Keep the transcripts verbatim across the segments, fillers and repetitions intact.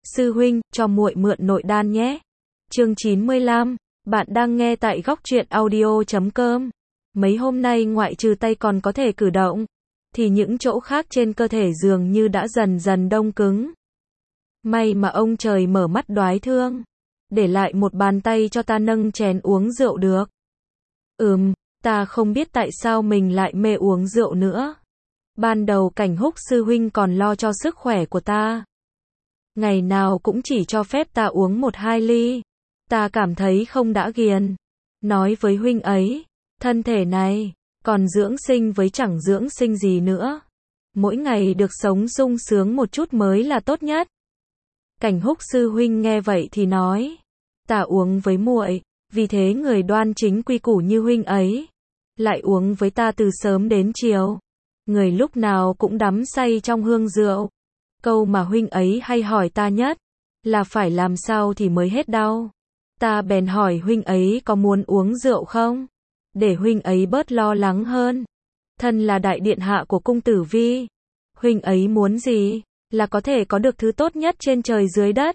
Sư huynh, cho muội mượn nội đan nhé. Chương chín mươi lăm, bạn đang nghe tại góc truyện audio chấm com. Mấy hôm nay ngoại trừ tay còn có thể cử động, thì những chỗ khác trên cơ thể dường như đã dần dần đông cứng. May mà ông trời mở mắt đoái thương, để lại một bàn tay cho ta nâng chén uống rượu được. Ừm, ta không biết tại sao mình lại mê uống rượu nữa. Ban đầu Cảnh Húc sư huynh còn lo cho sức khỏe của ta. Ngày nào cũng chỉ cho phép ta uống một hai ly. Ta cảm thấy không đã ghiền. Nói với huynh ấy, thân thể này, còn dưỡng sinh với chẳng dưỡng sinh gì nữa. Mỗi ngày được sống sung sướng một chút mới là tốt nhất. Cảnh Húc sư huynh nghe vậy thì nói, ta uống với muội, vì thế người đoan chính quy củ như huynh ấy, lại uống với ta từ sớm đến chiều. Người lúc nào cũng đắm say trong hương rượu. Câu mà huynh ấy hay hỏi ta nhất, là phải làm sao thì mới hết đau. Ta bèn hỏi huynh ấy có muốn uống rượu không? Để huynh ấy bớt lo lắng hơn. Thân là đại điện hạ của cung Tử Vi. Huynh ấy muốn gì, là có thể có được thứ tốt nhất trên trời dưới đất.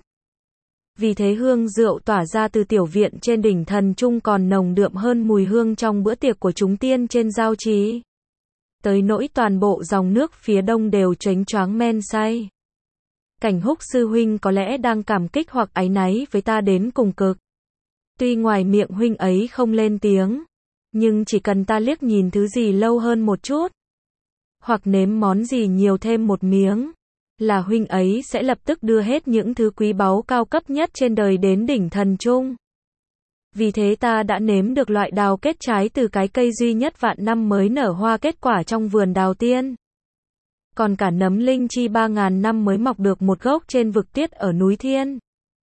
Vì thế hương rượu tỏa ra từ tiểu viện trên đỉnh Thần Trung còn nồng đượm hơn mùi hương trong bữa tiệc của chúng tiên trên giao trì. Tới nỗi toàn bộ dòng nước phía đông đều choáng choáng men say. Cảnh Húc sư huynh có lẽ đang cảm kích hoặc áy náy với ta đến cùng cực. Tuy ngoài miệng huynh ấy không lên tiếng, nhưng chỉ cần ta liếc nhìn thứ gì lâu hơn một chút, hoặc nếm món gì nhiều thêm một miếng, là huynh ấy sẽ lập tức đưa hết những thứ quý báu cao cấp nhất trên đời đến đỉnh Thần Trung. Vì thế ta đã nếm được loại đào kết trái từ cái cây duy nhất vạn năm mới nở hoa kết quả trong vườn đào tiên. Còn cả nấm linh chi ba ngàn năm mới mọc được một gốc trên vực tiết ở núi Thiên.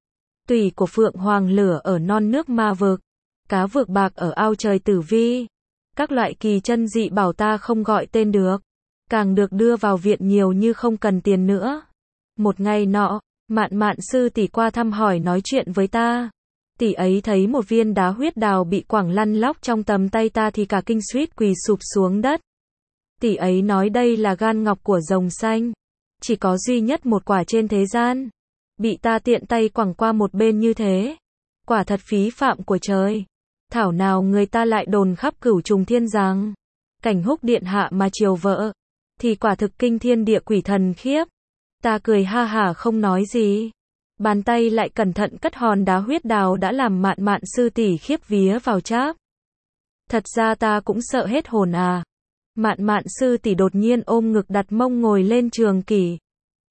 Tùy của phượng hoàng lửa ở non nước ma vực. Cá vược bạc ở ao trời Tử Vi. Các loại kỳ chân dị bảo ta không gọi tên được. Càng được đưa vào viện nhiều như không cần tiền nữa. Một ngày nọ, Mạn Mạn sư tỷ qua thăm hỏi nói chuyện với ta. Tỷ ấy thấy một viên đá huyết đào bị quẳng lăn lóc trong tầm tay ta thì cả kinh suýt quỳ sụp xuống đất. Tỷ ấy nói đây là gan ngọc của rồng xanh. Chỉ có duy nhất một quả trên thế gian. Bị ta tiện tay quẳng qua một bên như thế. Quả thật phí phạm của trời. Thảo nào người ta lại đồn khắp cửu trùng thiên rằng Cảnh Húc điện hạ mà chiều vợ, thì quả thực kinh thiên địa quỷ thần khiếp. Ta cười ha hả không nói gì. Bàn tay lại cẩn thận cất hòn đá huyết đào đã làm Mạn Mạn sư tỷ khiếp vía vào cháp. Thật ra ta cũng sợ hết hồn à. Mạn Mạn sư tỷ đột nhiên ôm ngực đặt mông ngồi lên trường kỷ.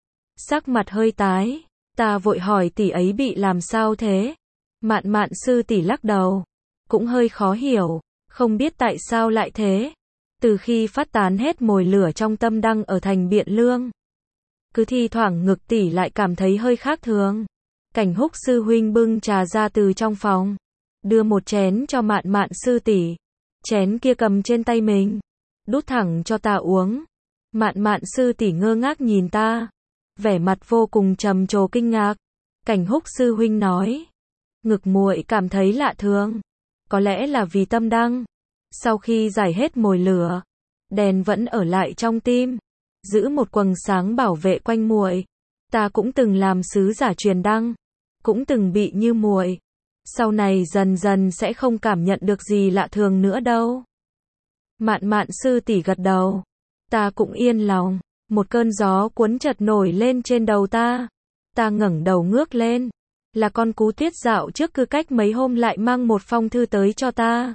Sắc mặt hơi tái, ta vội hỏi tỷ ấy bị làm sao thế? Mạn Mạn sư tỷ lắc đầu, cũng hơi khó hiểu, không biết tại sao lại thế. Từ khi phát tán hết mồi lửa trong tâm đăng ở thành Biện Lương, cứ thi thoảng ngực tỷ lại cảm thấy hơi khác thường. Cảnh Húc sư huynh bưng trà ra từ trong phòng, đưa một chén cho Mạn Mạn sư tỷ. Chén kia cầm trên tay mình, đút thẳng cho ta uống. Mạn Mạn sư tỷ ngơ ngác nhìn ta, vẻ mặt vô cùng trầm trồ kinh ngạc. Cảnh Húc sư huynh nói, ngực muội cảm thấy lạ thường, có lẽ là vì tâm đăng. Sau khi giải hết mồi lửa, đèn vẫn ở lại trong tim, giữ một quầng sáng bảo vệ quanh muội. Ta cũng từng làm sứ giả truyền đăng, cũng từng bị như muội. Sau này dần dần sẽ không cảm nhận được gì lạ thường nữa đâu. Mạn Mạn sư tỷ gật đầu. Ta cũng yên lòng. Một cơn gió cuốn chợt nổi lên trên đầu ta. Ta ngẩng đầu ngước lên. Là con cú tuyết dạo trước cứ cách mấy hôm lại mang một phong thư tới cho ta.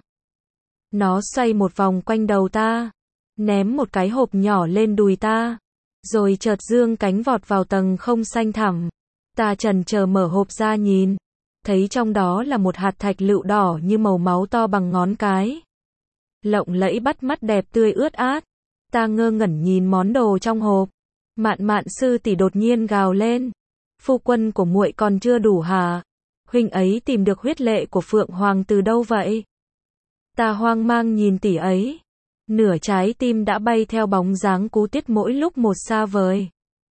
Nó xoay một vòng quanh đầu ta, ném một cái hộp nhỏ lên đùi ta, rồi chợt dương cánh vọt vào tầng không xanh thẳm. Ta chần chờ mở hộp ra nhìn, thấy trong đó là một hạt thạch lựu đỏ như màu máu to bằng ngón cái. Lộng lẫy bắt mắt đẹp tươi ướt át. Ta ngơ ngẩn nhìn món đồ trong hộp. Mạn Mạn sư tỷ đột nhiên gào lên. Phu quân của muội còn chưa đủ hả? Huynh ấy tìm được huyết lệ của Phượng Hoàng từ đâu vậy? Ta hoang mang nhìn tỷ ấy. Nửa trái tim đã bay theo bóng dáng cú tiết mỗi lúc một xa vời.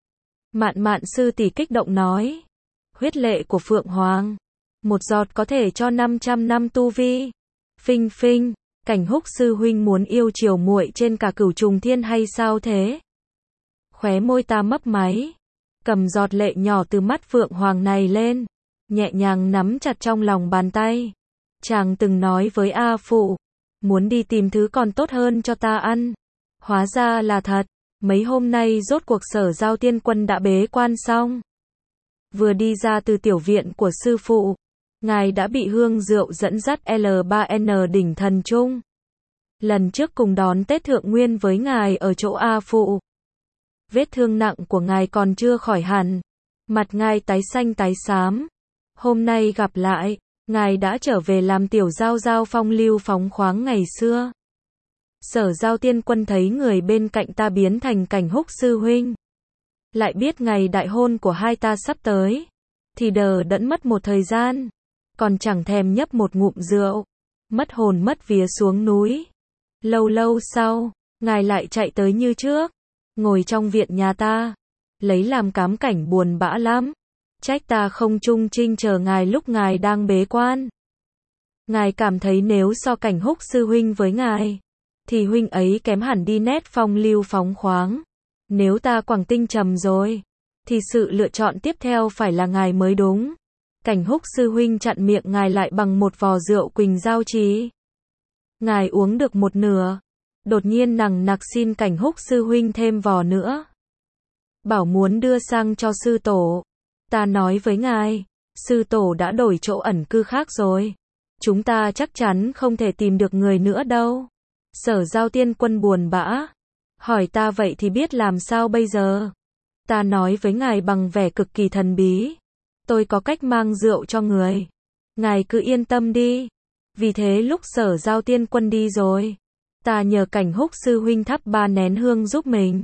Mạn Mạn sư tỷ kích động nói. Huyết lệ của Phượng Hoàng. Một giọt có thể cho năm trăm năm tu vi. Phinh phinh, Cảnh Húc sư huynh muốn yêu chiều muội trên cả cửu trùng thiên hay sao thế? Khóe môi ta mấp máy. cầm giọt lệ nhỏ từ mắt phượng hoàng này lên, nhẹ nhàng nắm chặt trong lòng bàn tay. Chàng từng nói với A Phụ, muốn đi tìm thứ còn tốt hơn cho ta ăn. Hóa ra là thật, mấy hôm nay rốt cuộc Sở Giao Tiên Quân đã bế quan xong. Vừa đi ra từ tiểu viện của sư phụ, ngài đã bị hương rượu dẫn dắt L ba N đỉnh thần trung. Lần trước cùng đón Tết Thượng Nguyên với ngài ở chỗ A Phụ. Vết thương nặng của ngài còn chưa khỏi hẳn, mặt ngài tái xanh tái xám. Hôm nay gặp lại, ngài đã trở về làm tiểu giao giao phong lưu phóng khoáng ngày xưa. Sở Giao Tiên Quân thấy người bên cạnh ta biến thành Cảnh Húc sư huynh, lại biết ngày đại hôn của hai ta sắp tới, thì đờ đẫn mất một thời gian, còn chẳng thèm nhấp một ngụm rượu, mất hồn mất vía xuống núi. Lâu lâu sau, ngài lại chạy tới như trước, ngồi trong viện nhà ta, lấy làm cám cảnh buồn bã lắm. Trách ta không trung trinh chờ ngài lúc ngài đang bế quan. Ngài cảm thấy nếu so Cảnh Húc sư huynh với ngài, thì huynh ấy kém hẳn đi nét phong lưu phóng khoáng. Nếu ta quẳng tinh trầm rồi, thì sự lựa chọn tiếp theo phải là ngài mới đúng. Cảnh Húc sư huynh chặn miệng ngài lại bằng một vò rượu Quỳnh Giao Trì. Ngài uống được một nửa, đột nhiên nằng nặc xin Cảnh Húc sư huynh thêm vò nữa. Bảo muốn đưa sang cho sư tổ. Ta nói với ngài, sư tổ đã đổi chỗ ẩn cư khác rồi. Chúng ta chắc chắn không thể tìm được người nữa đâu. Sở Giao Tiên Quân buồn bã, hỏi ta vậy thì biết làm sao bây giờ? Ta nói với ngài bằng vẻ cực kỳ thần bí, tôi có cách mang rượu cho người. Ngài cứ yên tâm đi. Vì thế lúc Sở Giao Tiên Quân đi rồi, ta nhờ Cảnh Húc sư huynh thắp ba nén hương giúp mình,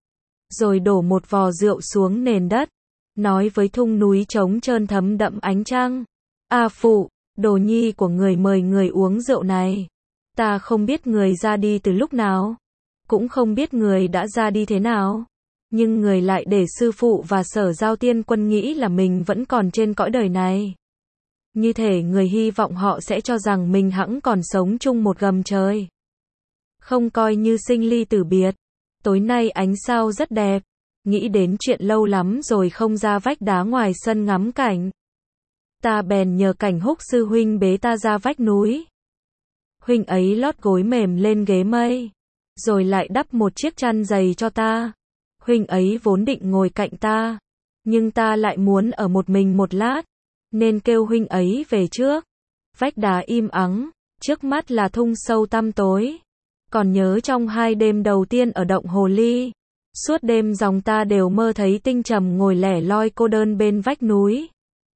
rồi đổ một vò rượu xuống nền đất, nói với thung núi trống trơn thấm đậm ánh trăng, A Phụ, đồ nhi của người mời người uống rượu này. Ta không biết người ra đi từ lúc nào, cũng không biết người đã ra đi thế nào, nhưng người lại để sư phụ và Sở Giao Tiên Quân nghĩ là mình vẫn còn trên cõi đời này. Như thể người hy vọng họ sẽ cho rằng mình hẵng còn sống chung một gầm trời. Không coi như sinh ly tử biệt. Tối nay ánh sao rất đẹp. Nghĩ đến chuyện lâu lắm rồi không ra vách đá ngoài sân ngắm cảnh. Ta bèn nhờ Cảnh Húc sư huynh bế ta ra vách núi. Huynh ấy lót gối mềm lên ghế mây, rồi lại đắp một chiếc chăn dày cho ta. Huynh ấy vốn định ngồi cạnh ta, nhưng ta lại muốn ở một mình một lát, nên kêu huynh ấy về trước. Vách đá im ắng, trước mắt là thung sâu tăm tối. Còn nhớ trong hai đêm đầu tiên ở động Hồ Ly, suốt đêm dòng ta đều mơ thấy Tinh Trầm ngồi lẻ loi cô đơn bên vách núi.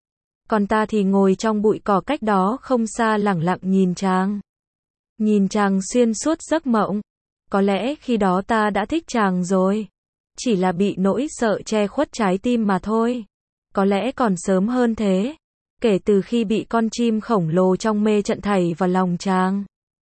Còn ta thì ngồi trong bụi cỏ cách đó không xa lẳng lặng nhìn chàng. Nhìn chàng xuyên suốt giấc mộng. Có lẽ khi đó ta đã thích chàng rồi, chỉ là bị nỗi sợ che khuất trái tim mà thôi. Có lẽ còn sớm hơn thế, kể từ khi bị con chim khổng lồ trong mê trận thảy vào lòng chàng.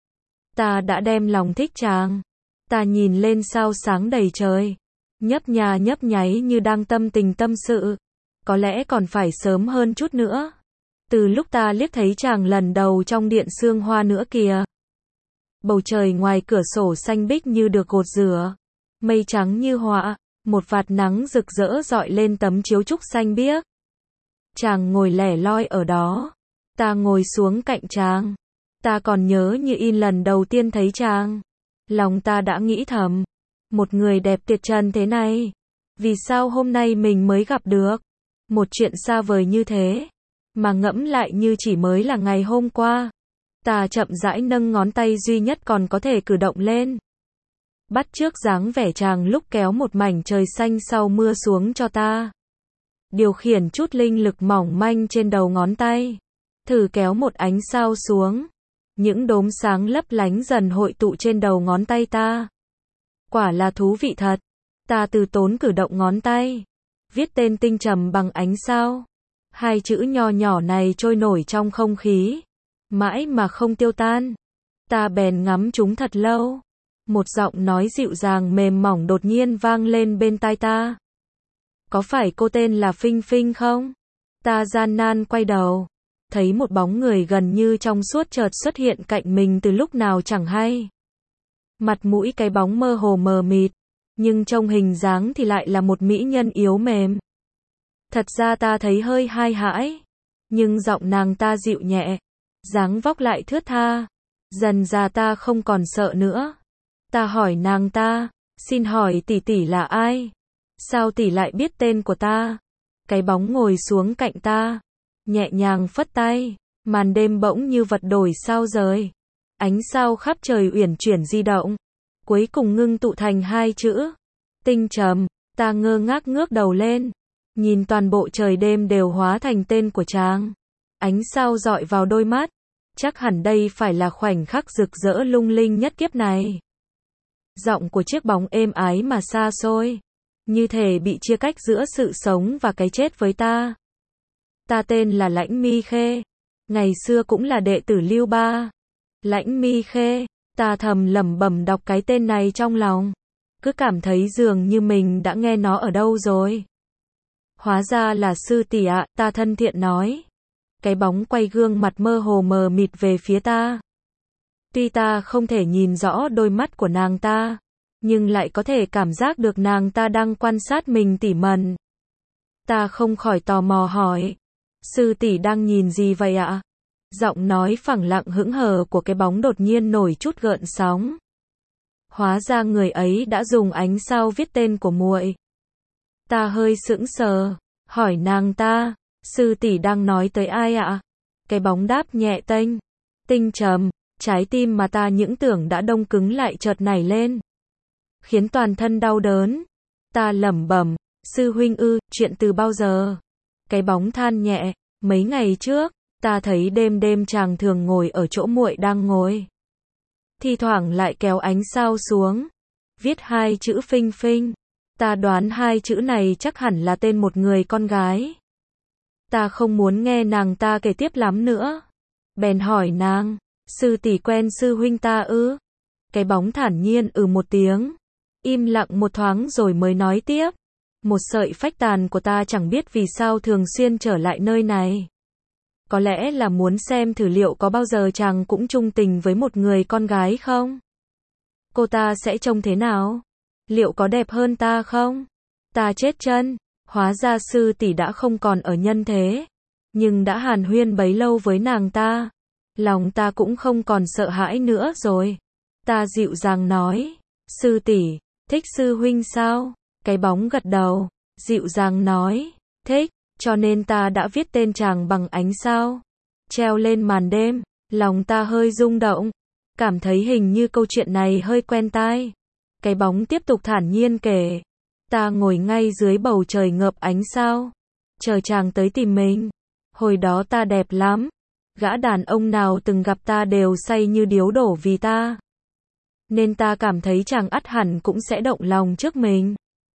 Ta đã đem lòng thích chàng. Ta nhìn lên sao sáng đầy trời, nhấp nhà nhấp nháy như đang tâm tình tâm sự. Có lẽ còn phải sớm hơn chút nữa, từ lúc ta liếc thấy chàng lần đầu trong điện sương hoa nữa kìa. Bầu trời ngoài cửa sổ xanh bích như được gột rửa, mây trắng như họa, một vạt nắng rực rỡ rọi lên tấm chiếu trúc xanh biếc. Chàng ngồi lẻ loi ở đó, ta ngồi xuống cạnh chàng. Ta còn nhớ như in lần đầu tiên thấy chàng, lòng ta đã nghĩ thầm, một người đẹp tuyệt trần thế này, vì sao hôm nay mình mới gặp được? Một chuyện xa vời như thế, mà ngẫm lại như chỉ mới là ngày hôm qua. Ta chậm rãi nâng ngón tay duy nhất còn có thể cử động lên, bắt chước dáng vẻ chàng lúc kéo một mảnh trời xanh sau mưa xuống cho ta. Điều khiển chút linh lực mỏng manh trên đầu ngón tay, thử kéo một ánh sao xuống. Những đốm sáng lấp lánh dần hội tụ trên đầu ngón tay ta. Quả là thú vị thật. Ta từ tốn cử động ngón tay, viết tên Tinh Trầm bằng ánh sao. Hai chữ nho nhỏ này trôi nổi trong không khí, mãi mà không tiêu tan. Ta bèn ngắm chúng thật lâu. Một giọng nói dịu dàng mềm mỏng đột nhiên vang lên bên tai ta. Có phải cô tên là Phinh Phinh không? Ta gian nan quay đầu, thấy một bóng người gần như trong suốt chợt xuất hiện cạnh mình từ lúc nào chẳng hay. Mặt mũi cái bóng mơ hồ mờ mịt, nhưng trông hình dáng thì lại là một mỹ nhân yếu mềm. Thật ra ta thấy hơi hai hãi, nhưng giọng nàng ta dịu nhẹ, dáng vóc lại thướt tha. Dần ra ta không còn sợ nữa. Ta hỏi nàng ta, xin hỏi tỷ tỷ là ai? Sao tỷ lại biết tên của ta? Cái bóng ngồi xuống cạnh ta, nhẹ nhàng phất tay, màn đêm bỗng như vật đổi sao rời. Ánh sao khắp trời uyển chuyển di động, cuối cùng ngưng tụ thành hai chữ, Tinh Trầm. Ta ngơ ngác ngước đầu lên, nhìn toàn bộ trời đêm đều hóa thành tên của chàng. Ánh sao dọi vào đôi mắt, chắc hẳn đây phải là khoảnh khắc rực rỡ lung linh nhất kiếp này. Giọng của chiếc bóng êm ái mà xa xôi, như thể bị chia cách giữa sự sống và cái chết với ta. Ta tên là Lãnh Mi Khê, ngày xưa cũng là đệ tử Lưu Ba. Lãnh Mi Khê, ta thầm lẩm bẩm đọc cái tên này trong lòng, cứ cảm thấy dường như mình đã nghe nó ở đâu rồi. Hóa ra là sư tỷ ạ, ta thân thiện nói. Cái bóng quay gương mặt mơ hồ mờ mịt về phía ta. Tuy ta không thể nhìn rõ đôi mắt của nàng ta, nhưng lại có thể cảm giác được nàng ta đang quan sát mình tỉ mẩn. Ta không khỏi tò mò hỏi, sư tỷ đang nhìn gì vậy ạ? Giọng nói phẳng lặng hững hờ của cái bóng đột nhiên nổi chút gợn sóng. Hóa ra người ấy đã dùng ánh sao viết tên của muội. Ta hơi sững sờ, hỏi nàng ta, sư tỷ đang nói tới ai ạ? Cái bóng đáp nhẹ tênh, Tinh Trầm. Trái tim mà ta những tưởng đã đông cứng lại chợt nảy lên, khiến toàn thân đau đớn. Ta lẩm bẩm, sư huynh ư, chuyện từ bao giờ? Cái bóng than nhẹ, mấy ngày trước, ta thấy đêm đêm chàng thường ngồi ở chỗ muội đang ngồi. Thi thoảng lại kéo ánh sao xuống, viết hai chữ Phinh Phinh. Ta đoán hai chữ này chắc hẳn là tên một người con gái. Ta không muốn nghe nàng ta kể tiếp lắm nữa, bèn hỏi nàng, sư tỷ quen sư huynh ta ư? Cái bóng thản nhiên ừ một tiếng, im lặng một thoáng rồi mới nói tiếp. Một sợi phách tàn của ta chẳng biết vì sao thường xuyên trở lại nơi này. Có lẽ là muốn xem thử liệu có bao giờ chàng cũng chung tình với một người con gái không? Cô ta sẽ trông thế nào? Liệu có đẹp hơn ta không? Ta chết chân, hóa ra sư tỷ đã không còn ở nhân thế, nhưng đã hàn huyên bấy lâu với nàng ta. Lòng ta cũng không còn sợ hãi nữa rồi. Ta dịu dàng nói, sư tỷ, thích sư huynh sao? Cái bóng gật đầu, dịu dàng nói, thích, cho nên ta đã viết tên chàng bằng ánh sao, treo lên màn đêm. Lòng ta hơi rung động, cảm thấy hình như câu chuyện này hơi quen tai. Cái bóng tiếp tục thản nhiên kể, ta ngồi ngay dưới bầu trời ngập ánh sao, chờ chàng tới tìm mình. Hồi đó ta đẹp lắm. Gã đàn ông nào từng gặp ta đều say như điếu đổ vì ta, nên ta cảm thấy chàng ắt hẳn cũng sẽ động lòng trước mình.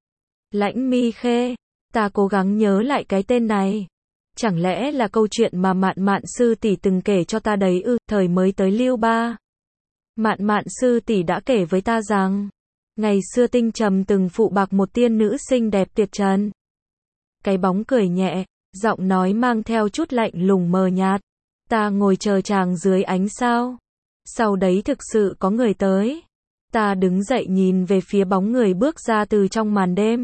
Lãnh Mi Khê, ta cố gắng nhớ lại cái tên này. Chẳng lẽ là câu chuyện mà Mạn Mạn sư tỷ từng kể cho ta đấy ư? Thời mới tới Lưu Ba, Mạn Mạn sư tỷ đã kể với ta rằng, ngày xưa Tinh Trầm từng phụ bạc một tiên nữ xinh đẹp tuyệt trần. Cái bóng cười nhẹ, giọng nói mang theo chút lạnh lùng mờ nhạt. Ta ngồi chờ chàng dưới ánh sao. Sau đấy thực sự có người tới. Ta đứng dậy nhìn về phía bóng người bước ra từ trong màn đêm.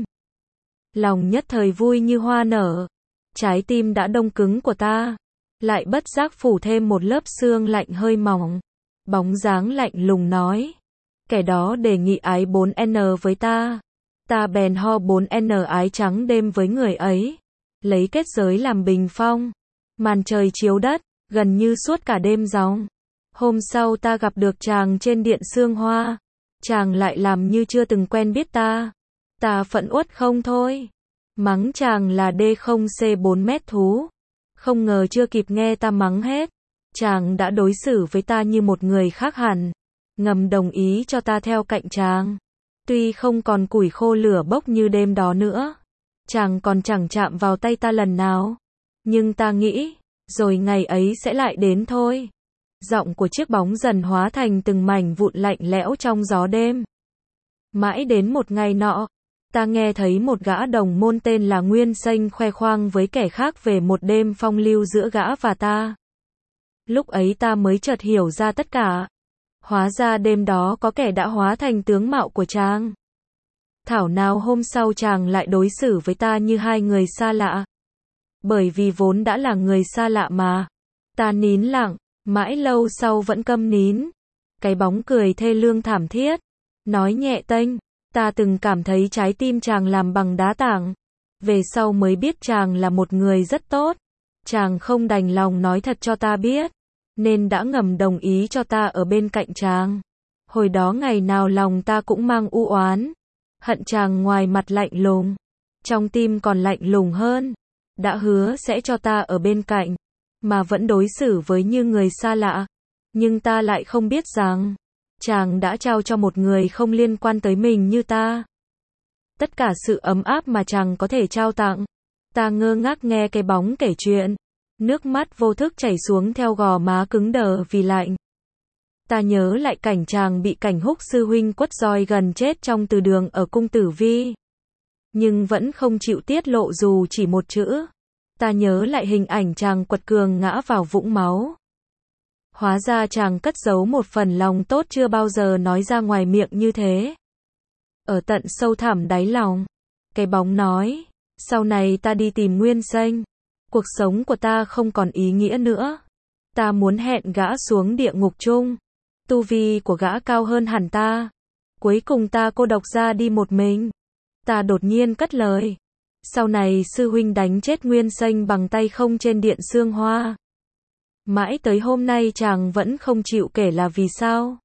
Lòng nhất thời vui như hoa nở. Trái tim đã đông cứng của ta lại bất giác phủ thêm một lớp sương lạnh hơi mỏng. Bóng dáng lạnh lùng nói, kẻ đó đề nghị ái bốn N với ta. Ta bèn ho bốn N ái trắng đêm với người ấy, lấy kết giới làm bình phong. Màn trời chiếu đất, gần như suốt cả đêm gióng. Hôm sau ta gặp được chàng trên điện Sương Hoa. Chàng lại làm như chưa từng quen biết ta. Ta phẫn uất không thôi, mắng chàng là D không C bốn mét thú. Không ngờ chưa kịp nghe ta mắng hết, chàng đã đối xử với ta như một người khác hẳn, ngầm đồng ý cho ta theo cạnh chàng. Tuy không còn củi khô lửa bốc như đêm đó nữa, chàng còn chẳng chạm vào tay ta lần nào, nhưng ta nghĩ, rồi ngày ấy sẽ lại đến thôi. Giọng của chiếc bóng dần hóa thành từng mảnh vụn lạnh lẽo trong gió đêm. Mãi đến một ngày nọ, ta nghe thấy một gã đồng môn tên là Nguyên Xanh khoe khoang với kẻ khác về một đêm phong lưu giữa gã và ta. Lúc ấy ta mới chợt hiểu ra tất cả. Hóa ra đêm đó có kẻ đã hóa thành tướng mạo của chàng. Thảo nào hôm sau chàng lại đối xử với ta như hai người xa lạ. Bởi vì vốn đã là người xa lạ mà. Ta nín lặng, mãi lâu sau vẫn câm nín. Cái bóng cười thê lương thảm thiết, nói nhẹ tênh, ta từng cảm thấy trái tim chàng làm bằng đá tảng. Về sau mới biết chàng là một người rất tốt. Chàng không đành lòng nói thật cho ta biết, nên đã ngầm đồng ý cho ta ở bên cạnh chàng. Hồi đó ngày nào lòng ta cũng mang u oán, hận chàng ngoài mặt lạnh lùng, trong tim còn lạnh lùng hơn. Đã hứa sẽ cho ta ở bên cạnh, mà vẫn đối xử với như người xa lạ. Nhưng ta lại không biết rằng, chàng đã trao cho một người không liên quan tới mình như ta tất cả sự ấm áp mà chàng có thể trao tặng. Ta ngơ ngác nghe cái bóng kể chuyện, nước mắt vô thức chảy xuống theo gò má cứng đờ vì lạnh. Ta nhớ lại cảnh chàng bị Cảnh Húc sư huynh quất roi gần chết trong từ đường ở cung Tử Vi, nhưng vẫn không chịu tiết lộ dù chỉ một chữ. Ta nhớ lại hình ảnh chàng quật cường ngã vào vũng máu. Hóa ra chàng cất giấu một phần lòng tốt chưa bao giờ nói ra ngoài miệng như thế. Ở tận sâu thẳm đáy lòng, cái bóng nói, sau này ta đi tìm Nguyên Xanh. Cuộc sống của ta không còn ý nghĩa nữa. Ta muốn hẹn gã xuống địa ngục chung. Tu vi của gã cao hơn hẳn ta. Cuối cùng ta cô độc ra đi một mình. Ta đột nhiên cất lời. Sau này sư huynh đánh chết Nguyên Xanh bằng tay không trên điện Sương Hoa. Mãi tới hôm nay chàng vẫn không chịu kể là vì sao.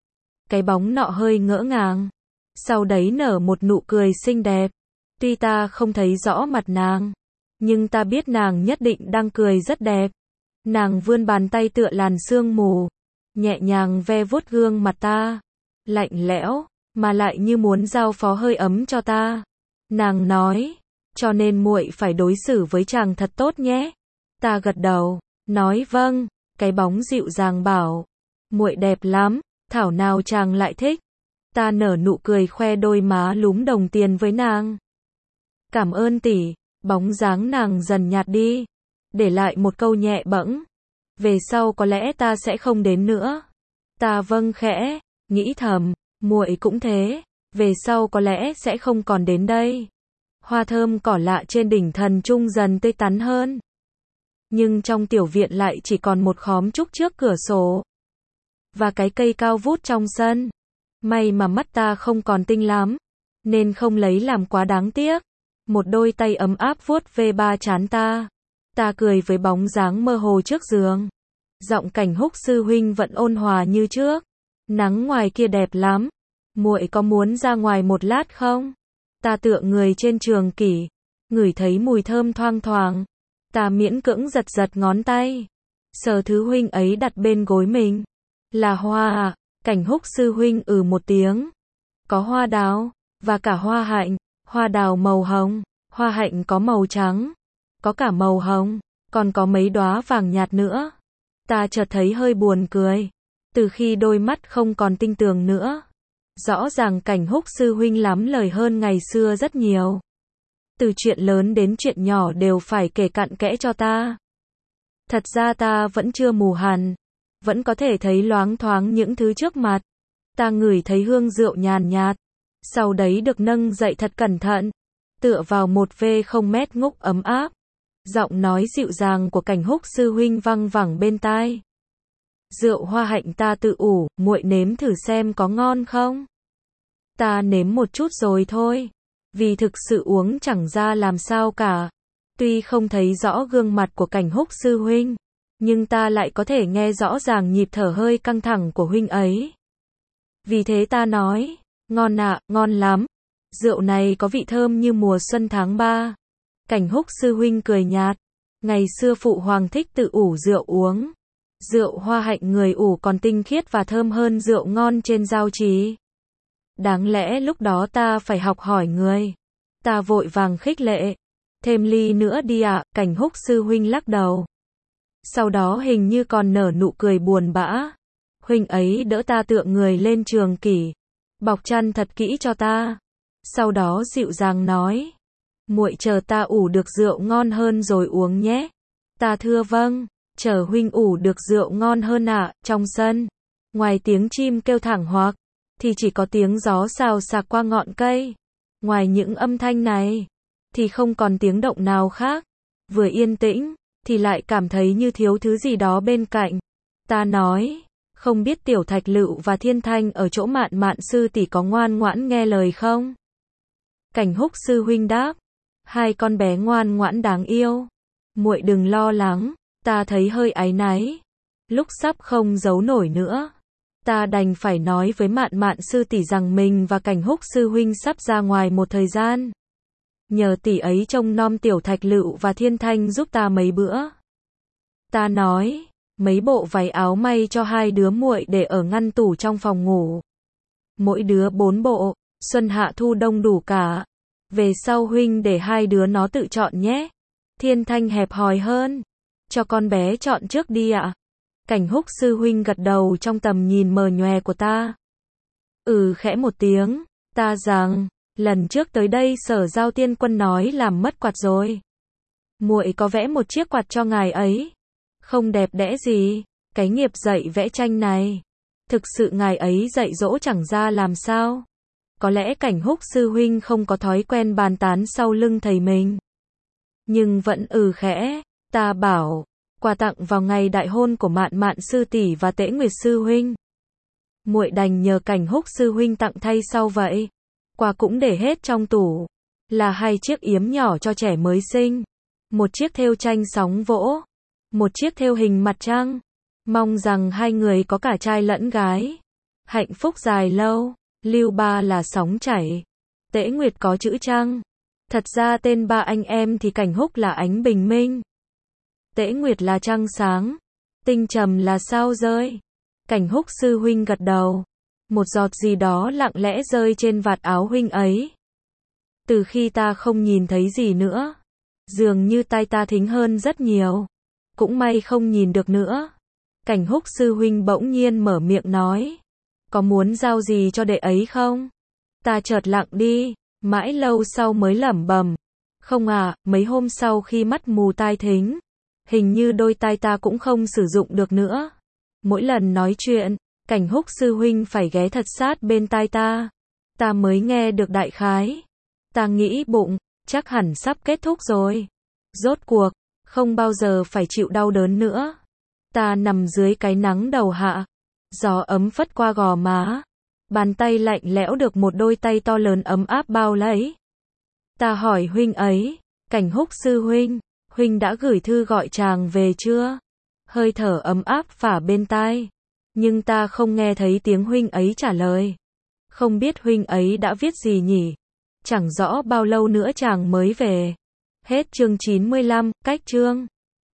Cái bóng nọ hơi ngỡ ngàng, sau đấy nở một nụ cười xinh đẹp. Tuy ta không thấy rõ mặt nàng, nhưng ta biết nàng nhất định đang cười rất đẹp. Nàng vươn bàn tay tựa làn sương mù, nhẹ nhàng ve vuốt gương mặt ta, lạnh lẽo, mà lại như muốn giao phó hơi ấm cho ta. Nàng nói, cho nên muội phải đối xử với chàng thật tốt nhé. Ta gật đầu, nói vâng. Cái bóng dịu dàng bảo, muội đẹp lắm, thảo nào chàng lại thích. Ta nở nụ cười khoe đôi má lúm đồng tiền với nàng. Cảm ơn tỷ. Bóng dáng nàng dần nhạt đi, để lại một câu nhẹ bẫng, về sau có lẽ ta sẽ không đến nữa. Ta vâng khẽ, nghĩ thầm, muội cũng thế, về sau có lẽ sẽ không còn đến đây. Hoa thơm cỏ lạ trên đỉnh Thần Trung dần tươi tắn hơn, nhưng trong tiểu viện lại chỉ còn một khóm trúc trước cửa sổ và cái cây cao vút trong sân. May mà mắt ta không còn tinh lắm, nên không lấy làm quá đáng tiếc. Một đôi tay ấm áp vuốt ve ba trán ta. Ta cười với bóng dáng mơ hồ trước giường. Giọng Cảnh Húc sư huynh vẫn ôn hòa như trước. Nắng ngoài kia đẹp lắm. Muội có muốn ra ngoài một lát không? Ta tựa người trên trường kỷ, ngửi thấy mùi thơm thoang thoảng. Ta miễn cưỡng giật giật ngón tay. Sờ thứ huynh ấy đặt bên gối mình. Là hoa à? Cảnh Húc sư huynh ừ một tiếng. Có hoa đào, và cả hoa hạnh. Hoa đào màu hồng, hoa hạnh có màu trắng, có cả màu hồng, còn có mấy đóa vàng nhạt nữa. Ta chợt thấy hơi buồn cười, từ khi đôi mắt không còn tinh tường nữa. Rõ ràng Cảnh Húc sư huynh lắm lời hơn ngày xưa rất nhiều. Từ chuyện lớn đến chuyện nhỏ đều phải kể cặn kẽ cho ta. Thật ra ta vẫn chưa mù hẳn, vẫn có thể thấy loáng thoáng những thứ trước mặt. Ta ngửi thấy hương rượu nhàn nhạt. Sau đấy được nâng dậy thật cẩn thận, tựa vào một vê không mét ngúc ấm áp. Giọng nói dịu dàng của Cảnh Húc sư huynh văng vẳng bên tai. Rượu hoa hạnh ta tự ủ, muội nếm thử xem có ngon không? Ta nếm một chút rồi thôi, vì thực sự uống chẳng ra làm sao cả. Tuy không thấy rõ gương mặt của Cảnh Húc sư huynh, nhưng ta lại có thể nghe rõ ràng nhịp thở hơi căng thẳng của huynh ấy. Vì thế ta nói, ngon ạ, à, ngon lắm. Rượu này có vị thơm như mùa xuân tháng ba. Cảnh Húc sư huynh cười nhạt. Ngày xưa phụ hoàng thích tự ủ rượu uống. Rượu hoa hạnh người ủ còn tinh khiết và thơm hơn rượu ngon trên giao trì. Đáng lẽ lúc đó ta phải học hỏi người. Ta vội vàng khích lệ. Thêm ly nữa đi ạ, à. Cảnh Húc sư huynh lắc đầu. Sau đó hình như còn nở nụ cười buồn bã. Huynh ấy đỡ ta tựa người lên trường kỷ, bọc chăn thật kỹ cho ta. Sau đó dịu dàng nói, muội chờ ta ủ được rượu ngon hơn rồi uống nhé. Ta thưa vâng, chờ huynh ủ được rượu ngon hơn ạ. À. Trong sân, ngoài tiếng chim kêu thẳng hoạc, thì chỉ có tiếng gió xào xạc qua ngọn cây. Ngoài những âm thanh này, thì không còn tiếng động nào khác. Vừa yên tĩnh, thì lại cảm thấy như thiếu thứ gì đó bên cạnh. Ta nói, không biết Tiểu Thạch Lựu và Thiên Thanh ở chỗ Mạn Mạn sư tỷ có ngoan ngoãn nghe lời không? Cảnh Húc sư huynh đáp, hai con bé ngoan ngoãn đáng yêu. Muội đừng lo lắng, ta thấy hơi áy náy. Lúc sắp không giấu nổi nữa, ta đành phải nói với Mạn Mạn sư tỷ rằng mình và Cảnh Húc sư huynh sắp ra ngoài một thời gian. Nhờ tỷ ấy trông nom Tiểu Thạch Lựu và Thiên Thanh giúp ta mấy bữa. Ta nói, mấy bộ váy áo may cho hai đứa muội để ở ngăn tủ trong phòng ngủ. Mỗi đứa bốn bộ, xuân hạ thu đông đủ cả. Về sau huynh để hai đứa nó tự chọn nhé. Thiên Thanh hẹp hòi hơn. Cho con bé chọn trước đi ạ. Cảnh Húc sư huynh gật đầu trong tầm nhìn mờ nhòe của ta. Ừ khẽ một tiếng, ta rằng, lần trước tới đây Sở Giao Tiên Quân nói làm mất quạt rồi. Muội có vẽ một chiếc quạt cho ngài ấy. Không đẹp đẽ gì, cái nghiệp dạy vẽ tranh này. Thực sự ngài ấy dạy dỗ chẳng ra làm sao. Có lẽ Cảnh Húc sư huynh không có thói quen bàn tán sau lưng thầy mình. Nhưng vẫn ừ khẽ, ta bảo, quà tặng vào ngày đại hôn của Mạn Mạn sư tỷ và Tễ Nguyệt sư huynh. Muội đành nhờ Cảnh Húc sư huynh tặng thay sau vậy. Quà cũng để hết trong tủ. Là hai chiếc yếm nhỏ cho trẻ mới sinh. Một chiếc thêu tranh sóng vỗ. Một chiếc thêu hình mặt trăng. Mong rằng hai người có cả trai lẫn gái. Hạnh phúc dài lâu. Lưu Ba là sóng chảy. Tễ Nguyệt có chữ trăng. Thật ra tên ba anh em thì Cảnh Húc là ánh bình minh. Tễ Nguyệt là trăng sáng. Tinh trầm là sao rơi. Cảnh Húc sư huynh gật đầu. Một giọt gì đó lặng lẽ rơi trên vạt áo huynh ấy. Từ khi ta không nhìn thấy gì nữa, dường như tai ta thính hơn rất nhiều. Cũng may không nhìn được nữa. Cảnh Húc sư huynh bỗng nhiên mở miệng nói, có muốn giao gì cho đệ ấy không? Ta chợt lặng đi, mãi lâu sau mới lẩm bẩm, không à, mấy hôm sau khi mắt mù tai thính, hình như đôi tai ta cũng không sử dụng được nữa. Mỗi lần nói chuyện, Cảnh Húc sư huynh phải ghé thật sát bên tai ta, ta mới nghe được đại khái. Ta nghĩ bụng, chắc hẳn sắp kết thúc rồi. Rốt cuộc, không bao giờ phải chịu đau đớn nữa. Ta nằm dưới cái nắng đầu hạ, gió ấm phất qua gò má, bàn tay lạnh lẽo được một đôi tay to lớn ấm áp bao lấy. Ta hỏi huynh ấy, Cảnh Húc sư huynh, huynh đã gửi thư gọi chàng về chưa? Hơi thở ấm áp phả bên tai, nhưng ta không nghe thấy tiếng huynh ấy trả lời. Không biết huynh ấy đã viết gì nhỉ? Chẳng rõ bao lâu nữa chàng mới về. Hết chương chín mươi lăm, cách chương.